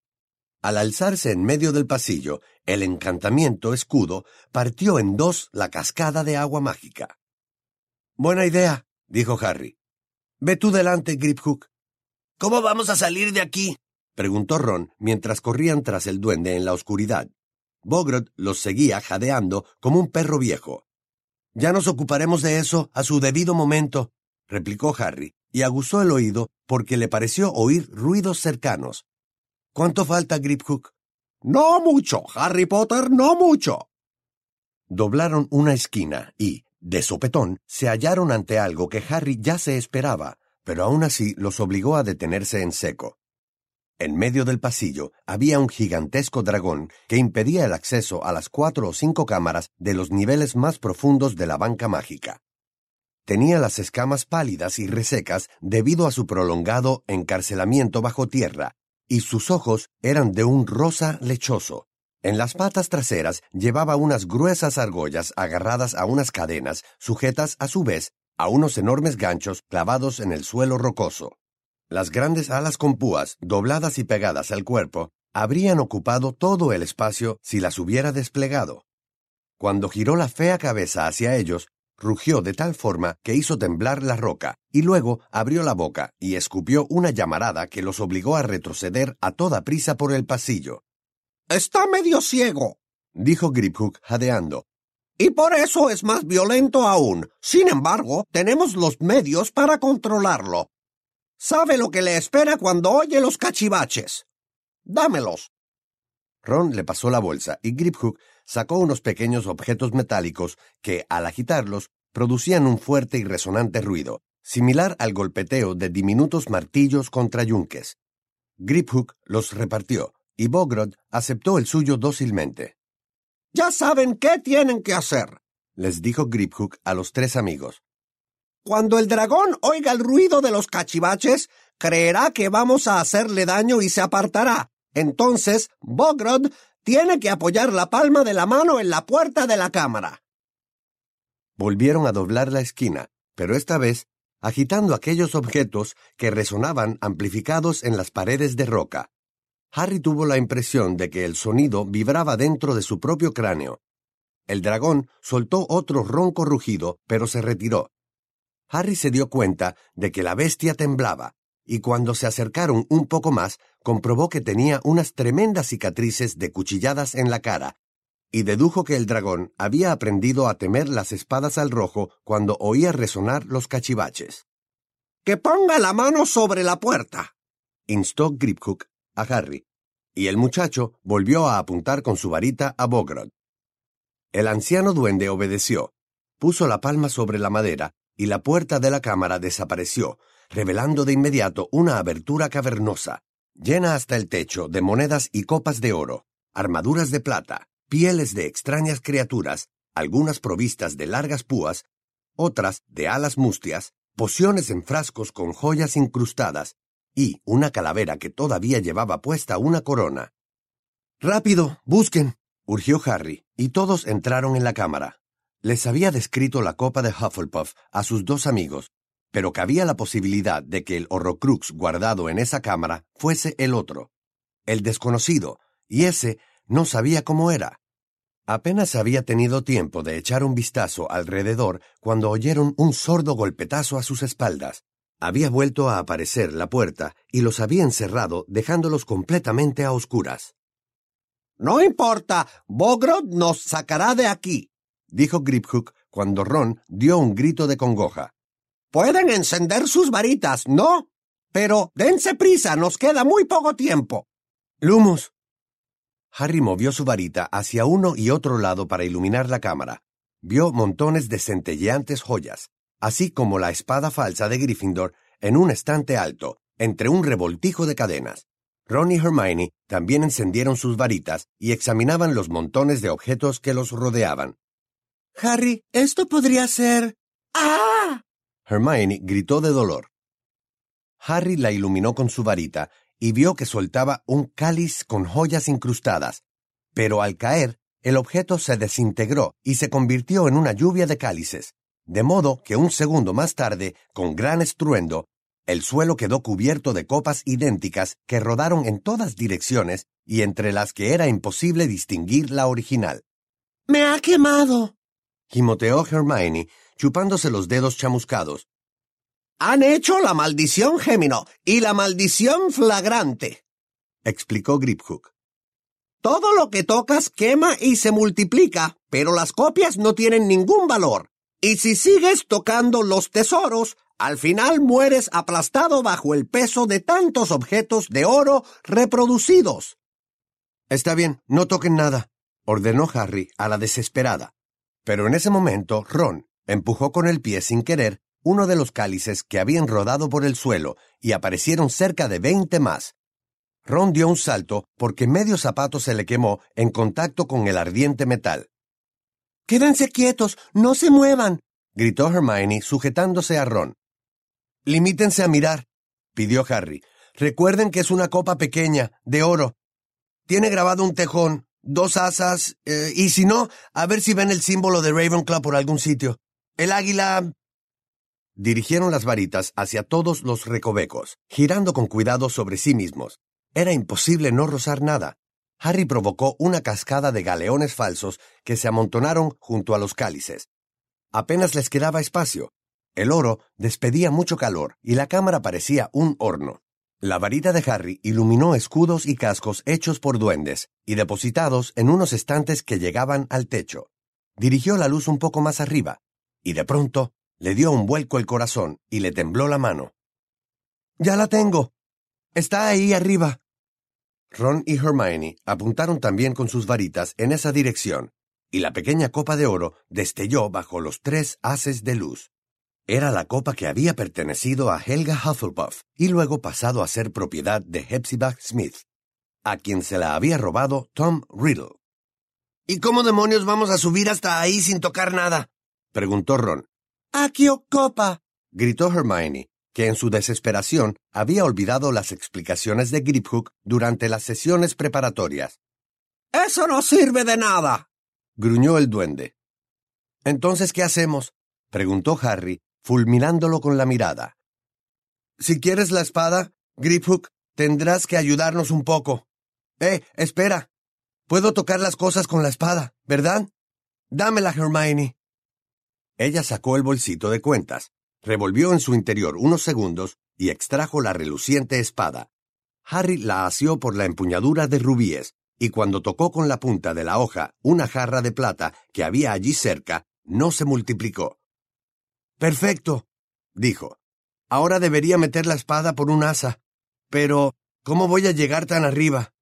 Al alzarse en medio del pasillo, el encantamiento escudo partió en dos la cascada de agua mágica. «Buena idea», dijo Harry. «Ve tú delante, Griphook». «¿Cómo vamos a salir de aquí?», preguntó Ron mientras corrían tras el duende en la oscuridad. Bogrod los seguía jadeando como un perro viejo. «Ya nos ocuparemos de eso a su debido momento», replicó Harry, y aguzó el oído porque le pareció oír ruidos cercanos. «¿Cuánto falta, Griphook?» «No mucho, Harry Potter, no mucho». Doblaron una esquina y, de sopetón, se hallaron ante algo que Harry ya se esperaba, pero aún así los obligó a detenerse en seco. En medio del pasillo había un gigantesco dragón que impedía el acceso a las cuatro o cinco cámaras de los niveles más profundos de la banca mágica. Tenía las escamas pálidas y resecas debido a su prolongado encarcelamiento bajo tierra, y sus ojos eran de un rosa lechoso. En las patas traseras llevaba unas gruesas argollas agarradas a unas cadenas, sujetas a su vez a unos enormes ganchos clavados en el suelo rocoso. Las grandes alas con púas, dobladas y pegadas al cuerpo, habrían ocupado todo el espacio si las hubiera desplegado. Cuando giró la fea cabeza hacia ellos, rugió de tal forma que hizo temblar la roca, y luego abrió la boca y escupió una llamarada que los obligó a retroceder a toda prisa por el pasillo. «Está medio ciego», dijo Griphook jadeando. «y por eso es más violento aún. Sin embargo, tenemos los medios para controlarlo». sabe lo que le espera cuando oye los cachivaches. Dámelos. Ron le pasó la bolsa y Griphook sacó unos pequeños objetos metálicos que, al agitarlos, producían un fuerte y resonante ruido, similar al golpeteo de diminutos martillos contra yunques. Griphook los repartió y Bogrod aceptó el suyo dócilmente. «Ya saben qué tienen que hacer», les dijo Griphook a los tres amigos. «Cuando el dragón oiga el ruido de los cachivaches, creerá que vamos a hacerle daño y se apartará. Entonces, Bogrod tiene que apoyar la palma de la mano en la puerta de la cámara». Volvieron a doblar la esquina, pero esta vez agitando aquellos objetos que resonaban amplificados en las paredes de roca. Harry tuvo la impresión de que el sonido vibraba dentro de su propio cráneo. El dragón soltó otro ronco rugido, pero se retiró. Harry se dio cuenta de que la bestia temblaba, y cuando se acercaron un poco más, comprobó que tenía unas tremendas cicatrices de cuchilladas en la cara, y dedujo que el dragón había aprendido a temer las espadas al rojo cuando oía resonar los cachivaches. «Que ponga la mano sobre la puerta», instó Griphook a Harry, y el muchacho volvió a apuntar con su varita a Bogrod. El anciano duende obedeció, puso la palma sobre la madera, y la puerta de la cámara desapareció, revelando de inmediato una abertura cavernosa, llena hasta el techo de monedas y copas de oro, armaduras de plata, pieles de extrañas criaturas, algunas provistas de largas púas, otras de alas mustias, pociones en frascos con joyas incrustadas, y una calavera que todavía llevaba puesta una corona. «¡Rápido, busquen!», urgió Harry, y todos entraron en la cámara. Les había descrito la copa de Hufflepuff a sus dos amigos, pero cabía la posibilidad de que el Horrocrux guardado en esa cámara fuese el otro, el desconocido, y ese no sabía cómo era. Apenas había tenido tiempo de echar un vistazo alrededor cuando oyeron un sordo golpetazo a sus espaldas. Había vuelto a aparecer la puerta y los había encerrado, dejándolos completamente a oscuras. «No importa, Bogrod nos sacará de aquí», dijo Griphook cuando Ron dio un grito de congoja. «Pueden encender sus varitas, ¿no? Pero dense prisa, nos queda muy poco tiempo». «Lumos». Harry movió su varita hacia uno y otro lado para iluminar la cámara. Vio montones de centelleantes joyas, así como la espada falsa de Gryffindor en un estante alto, entre un revoltijo de cadenas. Ron y Hermione también encendieron sus varitas y examinaban los montones de objetos que los rodeaban. «Harry, esto podría ser...» «¡Ah!», Hermione gritó de dolor. Harry la iluminó con su varita y vio que soltaba un cáliz con joyas incrustadas, pero al caer, el objeto se desintegró y se convirtió en una lluvia de cálices, de modo que un segundo más tarde, con gran estruendo, el suelo quedó cubierto de copas idénticas que rodaron en todas direcciones y entre las que era imposible distinguir la original. «¡Me ha quemado!», gimoteó Hermione, chupándose los dedos chamuscados. «Han hecho la maldición Gémino y la maldición flagrante», explicó Griphook. «Todo lo que tocas quema y se multiplica, pero las copias no tienen ningún valor. Y si sigues tocando los tesoros, al final mueres aplastado bajo el peso de tantos objetos de oro reproducidos». «Está bien, no toquen nada», ordenó Harry a la desesperada. Pero en ese momento Ron empujó con el pie sin querer uno de los cálices que habían rodado por el suelo y aparecieron cerca de veinte más. Ron dio un salto porque medio zapato se le quemó en contacto con el ardiente metal. «¡Quédense quietos! ¡No se muevan!», gritó Hermione sujetándose a Ron. «Limítense a mirar», pidió Harry. «Recuerden que es una copa pequeña, de oro. Tiene grabado un tejón, dos asas, eh, y si no, a ver si ven el símbolo de Ravenclaw por algún sitio. El águila...» Dirigieron las varitas hacia todos los recovecos, girando con cuidado sobre sí mismos. Era imposible no rozar nada. Harry provocó una cascada de galeones falsos que se amontonaron junto a los cálices. Apenas les quedaba espacio. El oro despedía mucho calor y la cámara parecía un horno. La varita de Harry iluminó escudos y cascos hechos por duendes y depositados en unos estantes que llegaban al techo. Dirigió la luz un poco más arriba, y de pronto le dio un vuelco el corazón y le tembló la mano. Ya la tengo. Está ahí arriba. Ron y Hermione apuntaron también con sus varitas en esa dirección, y la pequeña copa de oro destelló bajo los tres haces de luz. Era la copa que había pertenecido a Helga Hufflepuff y luego pasado a ser propiedad de Hepzibah Smith, a quien se la había robado Tom Riddle. ¿Y cómo demonios vamos a subir hasta ahí sin tocar nada?, preguntó Ron. ¡Accio copa!, gritó Hermione, que en su desesperación había olvidado las explicaciones de Griphook durante las sesiones preparatorias. ¡Eso no sirve de nada!, gruñó el duende. ¿Entonces qué hacemos?, preguntó Harry, fulminándolo con la mirada. Si quieres la espada, Griphook, tendrás que ayudarnos un poco. Eh, espera. Puedo tocar las cosas con la espada, ¿verdad? Dámela, Hermione. Ella sacó el bolsito de cuentas, revolvió en su interior unos segundos y extrajo la reluciente espada. Harry la asió por la empuñadura de rubíes, y cuando tocó con la punta de la hoja una jarra de plata que había allí cerca, no se multiplicó. «Perfecto», dijo. «Ahora debería meter la espada por un asa. Pero, ¿cómo voy a llegar tan arriba?»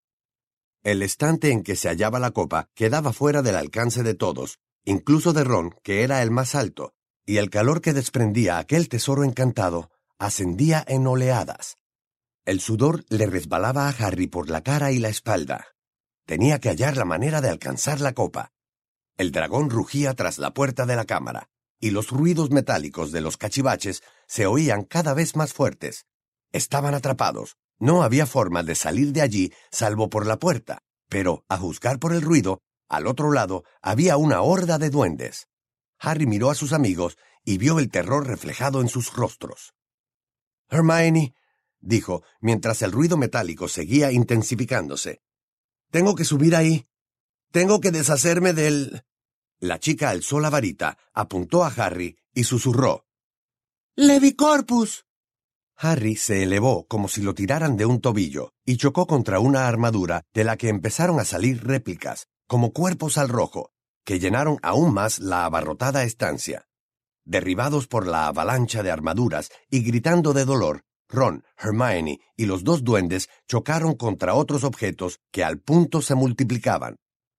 El estante en que se hallaba la copa quedaba fuera del alcance de todos, incluso de Ron, que era el más alto, y el calor que desprendía aquel tesoro encantado ascendía en oleadas. El sudor le resbalaba a Harry por la cara y la espalda. Tenía que hallar la manera de alcanzar la copa. El dragón rugía tras la puerta de la cámara, y los ruidos metálicos de los cachivaches se oían cada vez más fuertes. Estaban atrapados. No había forma de salir de allí salvo por la puerta, pero, a juzgar por el ruido, al otro lado había una horda de duendes. Harry miró a sus amigos y vio el terror reflejado en sus rostros. «Hermione», dijo, mientras el ruido metálico seguía intensificándose. «Tengo que subir ahí. Tengo que deshacerme del...» La chica alzó la varita, apuntó a Harry y susurró. «Levicorpus». Harry se elevó como si lo tiraran de un tobillo y chocó contra una armadura de la que empezaron a salir réplicas, como cuerpos al rojo, que llenaron aún más la abarrotada estancia. Derribados por la avalancha de armaduras y gritando de dolor, Ron, Hermione y los dos duendes chocaron contra otros objetos que al punto se multiplicaban.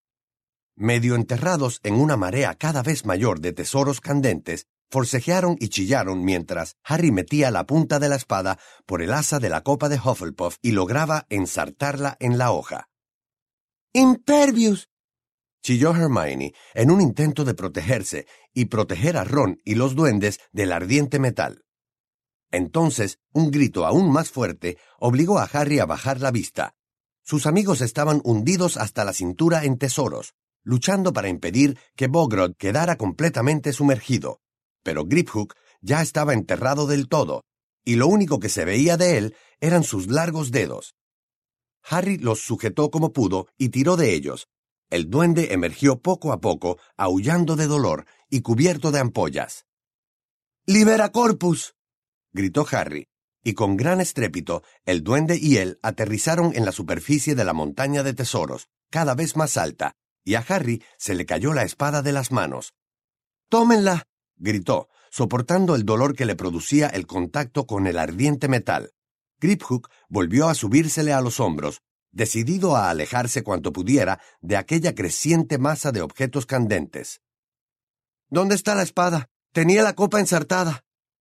Medio enterrados en una marea cada vez mayor de tesoros candentes, forcejearon y chillaron mientras Harry metía la punta de la espada por el asa de la copa de Hufflepuff y lograba ensartarla en la hoja. «¡Impervius!», chilló Hermione en un intento de protegerse y proteger a Ron y los duendes del ardiente metal. Entonces, un grito aún más fuerte obligó a Harry a bajar la vista. Sus amigos estaban hundidos hasta la cintura en tesoros, luchando para impedir que Bogrod quedara completamente sumergido. Pero Griphook ya estaba enterrado del todo, y lo único que se veía de él eran sus largos dedos. Harry los sujetó como pudo y tiró de ellos. El duende emergió poco a poco, aullando de dolor y cubierto de ampollas. «¡Libera Corpus!», gritó Harry, y con gran estrépito el duende y él aterrizaron en la superficie de la montaña de tesoros, cada vez más alta, y a Harry se le cayó la espada de las manos. «¡Tómenla!», gritó, soportando el dolor que le producía el contacto con el ardiente metal. Griphook volvió a subírsele a los hombros, decidido a alejarse cuanto pudiera de aquella creciente masa de objetos candentes. «¿Dónde está la espada? Tenía la copa ensartada».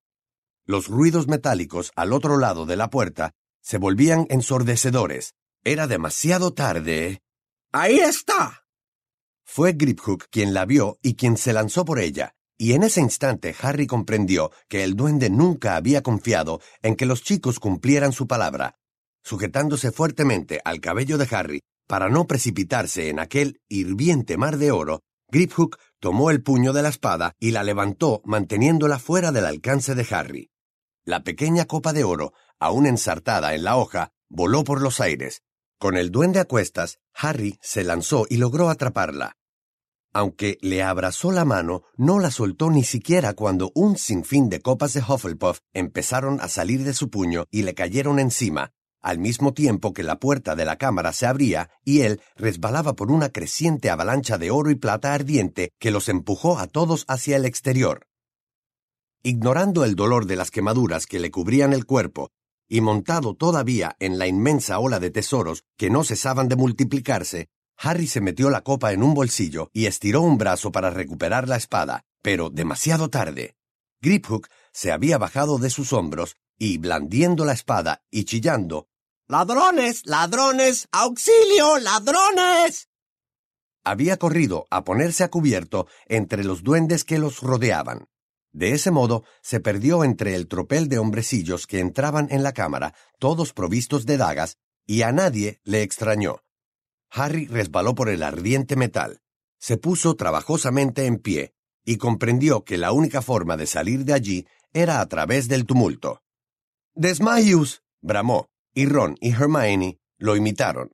Los ruidos metálicos al otro lado de la puerta se volvían ensordecedores. Era demasiado tarde. «¡Ahí está!». Fue Griphook quien la vio y quien se lanzó por ella. Y en ese instante Harry comprendió que el duende nunca había confiado en que los chicos cumplieran su palabra. Sujetándose fuertemente al cabello de Harry para no precipitarse en aquel hirviente mar de oro, Griphook tomó el puño de la espada y la levantó manteniéndola fuera del alcance de Harry. La pequeña copa de oro, aún ensartada en la hoja, voló por los aires. Con el duende a cuestas, Harry se lanzó y logró atraparla. Aunque le abrazó la mano, no la soltó ni siquiera cuando un sinfín de copas de Hufflepuff empezaron a salir de su puño y le cayeron encima, al mismo tiempo que la puerta de la cámara se abría y él resbalaba por una creciente avalancha de oro y plata ardiente que los empujó a todos hacia el exterior. Ignorando el dolor de las quemaduras que le cubrían el cuerpo, y montado todavía en la inmensa ola de tesoros que no cesaban de multiplicarse, Harry se metió la copa en un bolsillo y estiró un brazo para recuperar la espada, pero demasiado tarde. Griphook se había bajado de sus hombros y, blandiendo la espada y chillando, «¡Ladrones! ¡Ladrones! ¡Auxilio! ¡Ladrones!», había corrido a ponerse a cubierto entre los duendes que los rodeaban. De ese modo se perdió entre el tropel de hombrecillos que entraban en la cámara, todos provistos de dagas, y a nadie le extrañó. Harry resbaló por el ardiente metal, se puso trabajosamente en pie y comprendió que la única forma de salir de allí era a través del tumulto. «¡Desmayus!», bramó, y Ron y Hermione lo imitaron.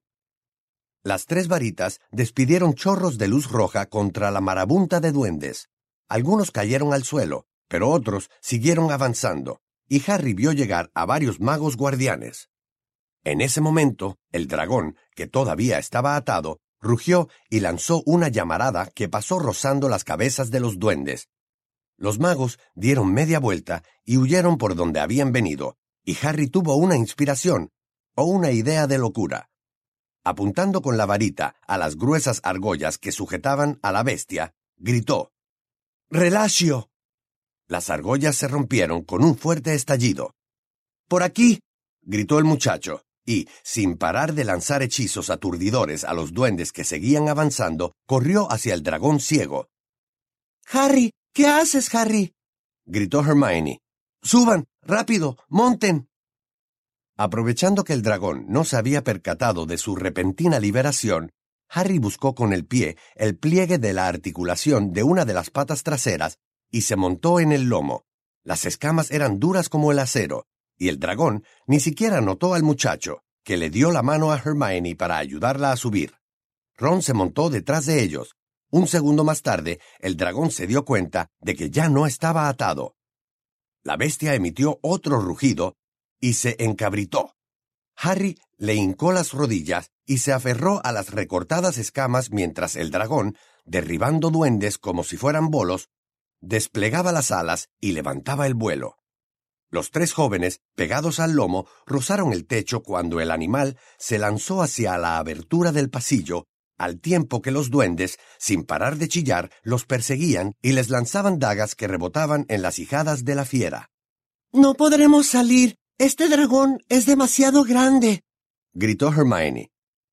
Las tres varitas despidieron chorros de luz roja contra la marabunta de duendes. Algunos cayeron al suelo, pero otros siguieron avanzando, y Harry vio llegar a varios magos guardianes. En ese momento, el dragón, que todavía estaba atado, rugió y lanzó una llamarada que pasó rozando las cabezas de los duendes. Los magos dieron media vuelta y huyeron por donde habían venido, y Harry tuvo una inspiración, o una idea de locura. Apuntando con la varita a las gruesas argollas que sujetaban a la bestia, gritó, «¡Relatio!». Las argollas se rompieron con un fuerte estallido. «¡Por aquí!», gritó el muchacho, y, sin parar de lanzar hechizos aturdidores a los duendes que seguían avanzando, corrió hacia el dragón ciego. «¡Harry! ¿Qué haces, Harry?», gritó Hermione. «¡Suban! ¡Rápido! ¡Monten!». Aprovechando que el dragón no se había percatado de su repentina liberación, Harry buscó con el pie el pliegue de la articulación de una de las patas traseras y se montó en el lomo. Las escamas eran duras como el acero, y el dragón ni siquiera notó al muchacho, que le dio la mano a Hermione para ayudarla a subir. Ron se montó detrás de ellos. Un segundo más tarde, el dragón se dio cuenta de que ya no estaba atado. La bestia emitió otro rugido y se encabritó. Harry le hincó las rodillas y se aferró a las recortadas escamas mientras el dragón, derribando duendes como si fueran bolos, desplegaba las alas y levantaba el vuelo. Los tres jóvenes, pegados al lomo, rozaron el techo cuando el animal se lanzó hacia la abertura del pasillo, al tiempo que los duendes, sin parar de chillar, los perseguían y les lanzaban dagas que rebotaban en las ijadas de la fiera. «¡No podremos salir! ¡Este dragón es demasiado grande!», gritó Hermione.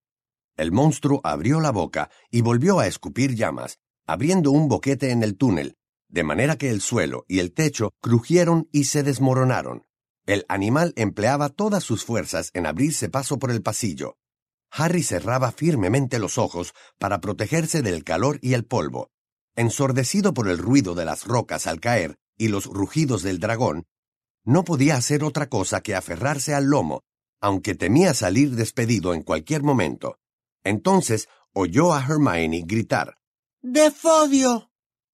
El monstruo abrió la boca y volvió a escupir llamas, abriendo un boquete en el túnel, de manera que el suelo y el techo crujieron y se desmoronaron. El animal empleaba todas sus fuerzas en abrirse paso por el pasillo. Harry cerraba firmemente los ojos para protegerse del calor y el polvo. Ensordecido por el ruido de las rocas al caer y los rugidos del dragón, no podía hacer otra cosa que aferrarse al lomo, aunque temía salir despedido en cualquier momento. Entonces oyó a Hermione gritar, «¡Defodio!».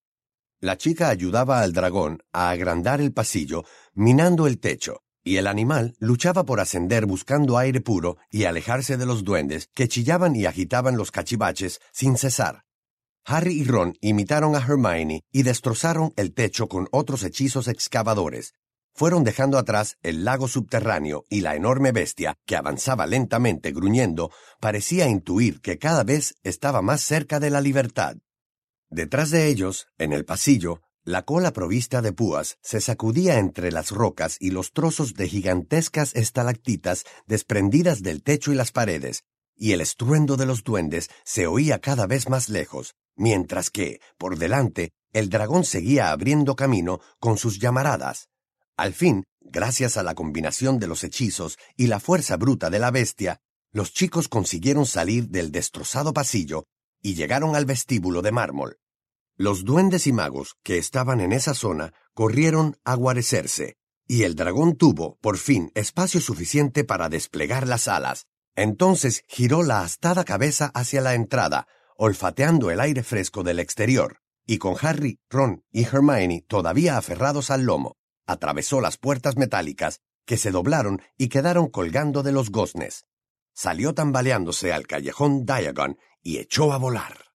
La chica ayudaba al dragón a agrandar el pasillo, minando el techo, y el animal luchaba por ascender buscando aire puro y alejarse de los duendes que chillaban y agitaban los cachivaches sin cesar. Harry y Ron imitaron a Hermione y destrozaron el techo con otros hechizos excavadores. Fueron dejando atrás el lago subterráneo y la enorme bestia, que avanzaba lentamente gruñendo, parecía intuir que cada vez estaba más cerca de la libertad. Detrás de ellos, en el pasillo, la cola provista de púas se sacudía entre las rocas y los trozos de gigantescas estalactitas desprendidas del techo y las paredes, y el estruendo de los duendes se oía cada vez más lejos, mientras que, por delante, el dragón seguía abriendo camino con sus llamaradas. Al fin, gracias a la combinación de los hechizos y la fuerza bruta de la bestia, los chicos consiguieron salir del destrozado pasillo y llegaron al vestíbulo de mármol. Los duendes y magos que estaban en esa zona corrieron a guarecerse, y el dragón tuvo, por fin, espacio suficiente para desplegar las alas. Entonces giró la astada cabeza hacia la entrada, olfateando el aire fresco del exterior, y con Harry, Ron y Hermione todavía aferrados al lomo, atravesó las puertas metálicas que se doblaron y quedaron colgando de los goznes. Salió tambaleándose al callejón Diagon y echó a volar.